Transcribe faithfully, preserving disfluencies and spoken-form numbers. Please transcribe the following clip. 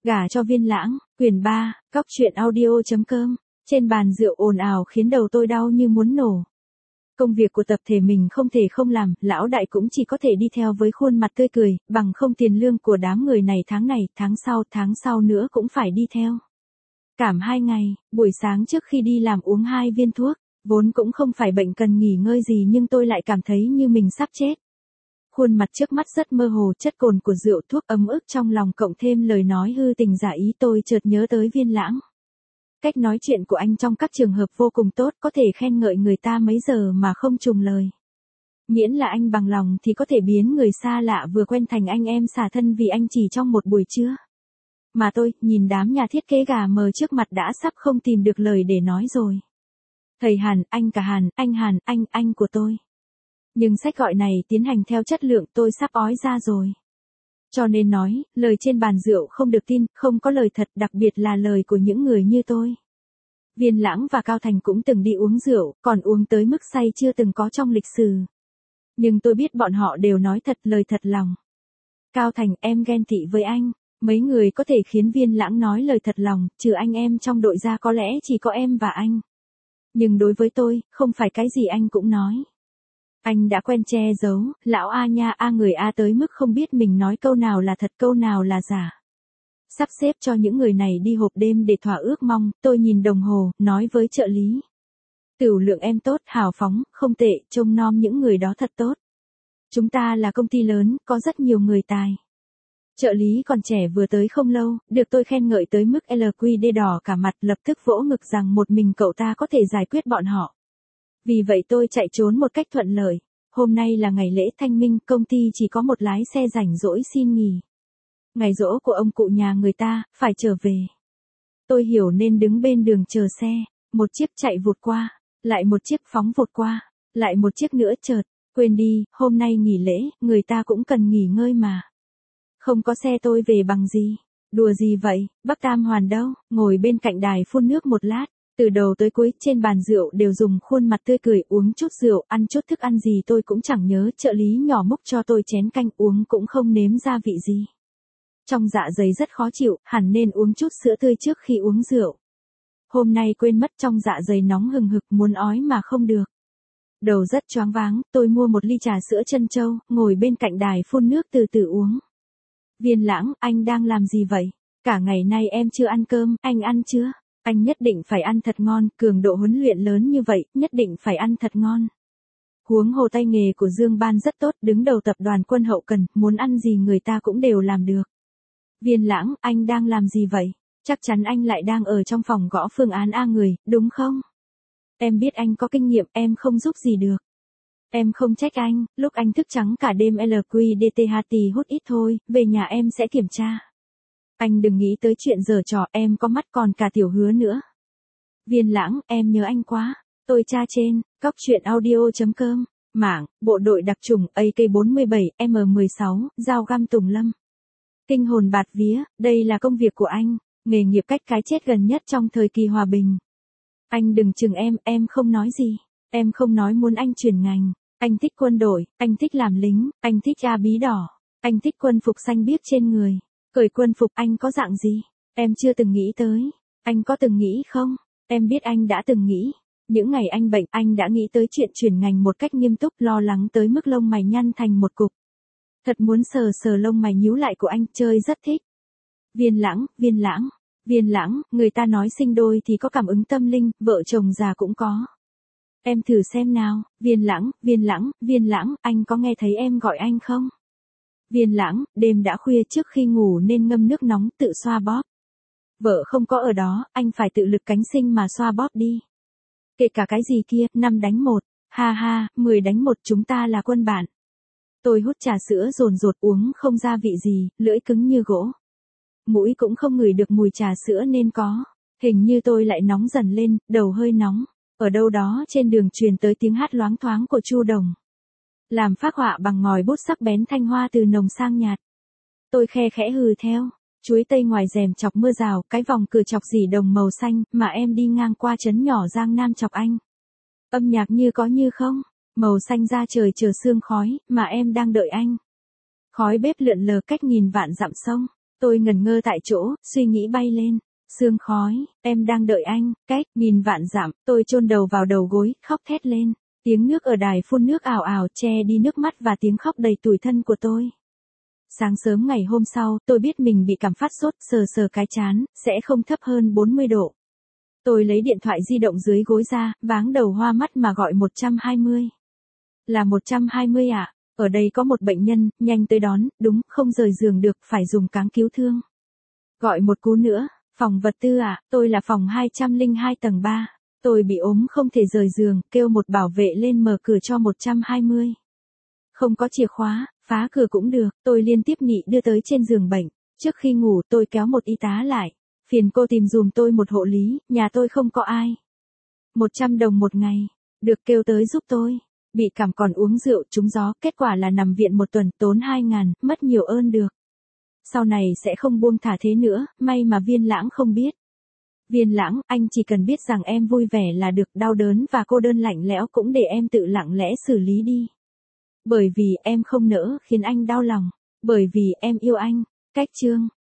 Gả cho Viên Lãng, quyển ba, cóc truyện audio.com. Trên bàn rượu ồn ào khiến đầu tôi đau như muốn nổ. Công việc của tập thể mình không thể không làm, lão đại cũng chỉ có thể đi theo với khuôn mặt tươi cười, bằng không tiền lương của đám người này tháng này, tháng sau, tháng sau nữa cũng phải đi theo. Cảm hai ngày, buổi sáng trước khi đi làm uống hai viên thuốc, vốn cũng không phải bệnh cần nghỉ ngơi gì nhưng tôi lại cảm thấy như mình sắp chết. Khuôn mặt trước mắt rất mơ hồ, chất cồn của rượu thuốc ấm ức trong lòng cộng thêm lời nói hư tình giả ý, tôi chợt nhớ tới Viên Lãng. Cách nói chuyện của anh trong các trường hợp vô cùng tốt, có thể khen ngợi người ta mấy giờ mà không trùng lời. Miễn là anh bằng lòng thì có thể biến người xa lạ vừa quen thành anh em xả thân vì anh chỉ trong một buổi trưa. Mà tôi, nhìn đám nhà thiết kế gà mờ trước mặt đã sắp không tìm được lời để nói rồi. Thầy Hàn, anh cả Hàn, anh Hàn, anh, anh của tôi. Nhưng sách gọi này tiến hành theo chất lượng tôi sắp ói ra rồi. Cho nên nói, lời trên bàn rượu không được tin, không có lời thật, đặc biệt là lời của những người như tôi. Viên Lãng và Cao Thành cũng từng đi uống rượu, còn uống tới mức say chưa từng có trong lịch sử. Nhưng tôi biết bọn họ đều nói thật, lời thật lòng. Cao Thành, em ghen tị với anh. Mấy người có thể khiến Viên Lãng nói lời thật lòng, trừ anh em trong đội ra có lẽ chỉ có em và anh. Nhưng đối với tôi, không phải cái gì anh cũng nói. Anh đã quen che giấu, lão A nha A người A tới mức không biết mình nói câu nào là thật câu nào là giả. Sắp xếp cho những người này đi hộp đêm để thỏa ước mong, tôi nhìn đồng hồ, nói với trợ lý. Tửu lượng em tốt, hào phóng, không tệ, trông nom những người đó thật tốt. Chúng ta là công ty lớn, có rất nhiều người tài. Trợ lý còn trẻ vừa tới không lâu, được tôi khen ngợi tới mức lờ quy đê đỏ cả mặt, lập tức vỗ ngực rằng một mình cậu ta có thể giải quyết bọn họ. Vì vậy tôi chạy trốn một cách thuận lợi. Hôm nay là ngày lễ Thanh Minh, công ty chỉ có một lái xe rảnh rỗi xin nghỉ. Ngày giỗ của ông cụ nhà người ta, phải trở về. Tôi hiểu nên đứng bên đường chờ xe, một chiếc chạy vụt qua, lại một chiếc phóng vụt qua, lại một chiếc nữa chợt, quên đi, hôm nay nghỉ lễ, người ta cũng cần nghỉ ngơi mà. Không có xe tôi về bằng gì? Đùa gì vậy, bác Tam Hoàn đâu? Ngồi bên cạnh đài phun nước một lát, từ đầu tới cuối trên bàn rượu đều dùng khuôn mặt tươi cười, uống chút rượu, ăn chút thức ăn gì tôi cũng chẳng nhớ, trợ lý nhỏ múc cho tôi chén canh uống cũng không nếm gia vị gì. Trong dạ dày rất khó chịu, hẳn nên uống chút sữa tươi trước khi uống rượu. Hôm nay quên mất, trong dạ dày nóng hừng hực muốn ói mà không được. Đầu rất choáng váng, tôi mua một ly trà sữa trân châu, ngồi bên cạnh đài phun nước từ từ uống. Viên Lãng, anh đang làm gì vậy? Cả ngày nay em chưa ăn cơm, anh ăn chưa? Anh nhất định phải ăn thật ngon, cường độ huấn luyện lớn như vậy, nhất định phải ăn thật ngon. Huống hồ tay nghề của Dương Ban rất tốt, đứng đầu tập đoàn quân hậu cần, muốn ăn gì người ta cũng đều làm được. Viên Lãng, anh đang làm gì vậy? Chắc chắn anh lại đang ở trong phòng gõ phương án A người, đúng không? Em biết anh có kinh nghiệm, em không giúp gì được. Em không trách anh, lúc anh thức trắng cả đêm lờ quy đê tê hát tì hút ít thôi, về nhà em sẽ kiểm tra. Anh đừng nghĩ tới chuyện giở trò, em có mắt còn cả Tiểu Hứa nữa. Viên Lãng, em nhớ anh quá. Tôi tra trên, cóc truyện audio.com, mạng, bộ đội đặc chủng A K bốn bảy M mười sáu, dao găm Tùng Lâm. Kinh hồn bạt vía, đây là công việc của anh, nghề nghiệp cách cái chết gần nhất trong thời kỳ hòa bình. Anh đừng chừng em, em không nói gì. Em không nói muốn anh chuyển ngành. Anh thích quân đội, anh thích làm lính, anh thích A bí đỏ, anh thích quân phục xanh biếc trên người. Cởi quân phục anh có dạng gì? Em chưa từng nghĩ tới. Anh có từng nghĩ không? Em biết anh đã từng nghĩ. Những ngày anh bệnh, anh đã nghĩ tới chuyện chuyển ngành một cách nghiêm túc, lo lắng tới mức lông mày nhăn thành một cục. Thật muốn sờ sờ lông mày nhíu lại của anh, chơi rất thích. Viên Lãng, Viên Lãng, Viên Lãng, người ta nói sinh đôi thì có cảm ứng tâm linh, vợ chồng già cũng có. Em thử xem nào, Viên Lãng, Viên Lãng, Viên Lãng, anh có nghe thấy em gọi anh không? Viên Lãng, đêm đã khuya, trước khi ngủ nên ngâm nước nóng tự xoa bóp. Vợ không có ở đó, anh phải tự lực cánh sinh mà xoa bóp đi. Kể cả cái gì kia, năm đánh một, ha ha, mười đánh một, chúng ta là quân bạn. Tôi hút trà sữa dồn dột uống không ra vị gì, lưỡi cứng như gỗ. Mũi cũng không ngửi được mùi trà sữa nên có. Hình như tôi lại nóng dần lên, đầu hơi nóng. Ở đâu đó trên đường truyền tới tiếng hát loáng thoáng của Chu Đồng. Làm phác họa bằng ngòi bút sắc bén, thanh hoa từ nồng sang nhạt. Tôi khe khẽ hừ theo. Chuối tây ngoài rèm chọc mưa rào, cái vòng cửa chọc dỉ đồng màu xanh, mà em đi ngang qua trấn nhỏ Giang Nam chọc anh. Âm nhạc như có như không, màu xanh da trời chờ sương khói, mà em đang đợi anh. Khói bếp lượn lờ cách nghìn vạn dặm sông. Tôi ngần ngơ tại chỗ, suy nghĩ bay lên. Sương khói, em đang đợi anh, cách, nghìn vạn dặm, tôi chôn đầu vào đầu gối, khóc thét lên. Tiếng nước ở đài phun nước ào ào che đi nước mắt và tiếng khóc đầy tủi thân của tôi. Sáng sớm ngày hôm sau, tôi biết mình bị cảm phát sốt, sờ sờ cái trán, sẽ không thấp hơn bốn mươi độ. Tôi lấy điện thoại di động dưới gối ra, váng đầu hoa mắt mà gọi một trăm hai mươi. Là một trăm hai mươi ạ, à? Ở đây có một bệnh nhân, nhanh tới đón, đúng, không rời giường được, phải dùng cáng cứu thương. Gọi một cú nữa, phòng vật tư ạ, à? Tôi là phòng hai trăm lẻ hai tầng ba. Tôi bị ốm không thể rời giường, kêu một bảo vệ lên mở cửa cho một trăm hai mươi. Không có chìa khóa, phá cửa cũng được, tôi liên tiếp nị đưa tới trên giường bệnh. Trước khi ngủ tôi kéo một y tá lại. Phiền cô tìm dùm tôi một hộ lý, nhà tôi không có ai. một trăm đồng một ngày, được kêu tới giúp tôi. Bị cảm còn uống rượu trúng gió, kết quả là nằm viện một tuần, tốn hai ngàn, mất nhiều ơn được. Sau này sẽ không buông thả thế nữa, may mà Viên Lãng không biết. Viên Lãng, anh chỉ cần biết rằng em vui vẻ là được, đau đớn và cô đơn lạnh lẽo cũng để em tự lặng lẽ xử lý đi. Bởi vì em không nỡ khiến anh đau lòng, bởi vì em yêu anh. Cách chương